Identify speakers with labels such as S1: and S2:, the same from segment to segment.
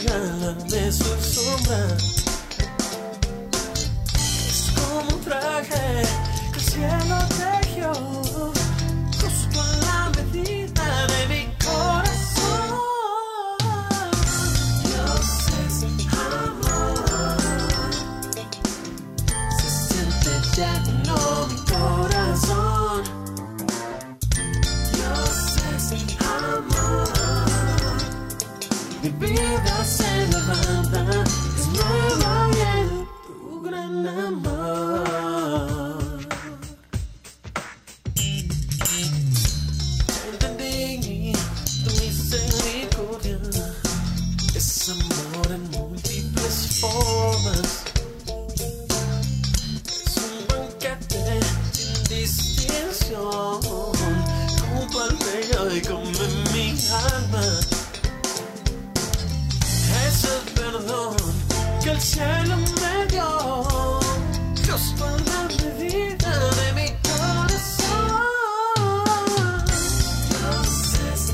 S1: regálame su sombra. Es como un traje que el cielo tejió justo a la medida de mi corazón. Dios es amor, se siente lleno mi corazón. Dios es amor, mi vida se levanta, es nueva y en tu gran amor. Entendí tu misericordia, es amor en múltiples formas. Es un banquete sin distinción, junto al rey y come mi alma. Es el perdón que el cielo me dio, justo a la medida de mi corazón. Dios es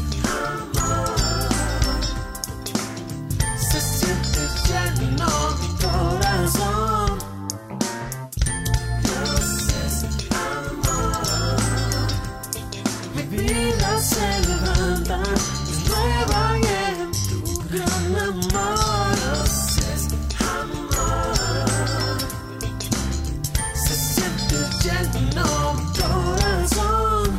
S1: amor, se siente lleno mi corazón. Dios es amor, mi vida se levanta, es nueva y en tu gran amor. Dios es amor, se siente lleno mi corazón.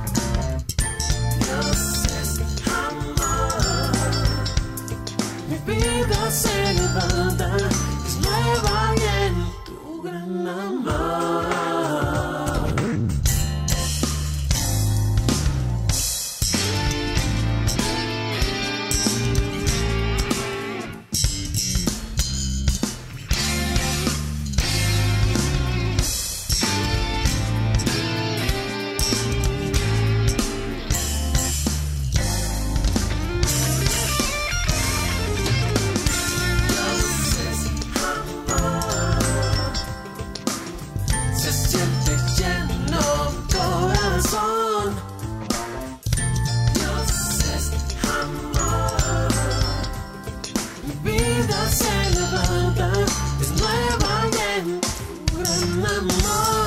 S1: Dios es amor, mi vida se levanta, es nueva y en tu gran amor. Se siente lleno mi corazón. Dios es amor, mi vida se levanta, es nueva y en tu gran amor.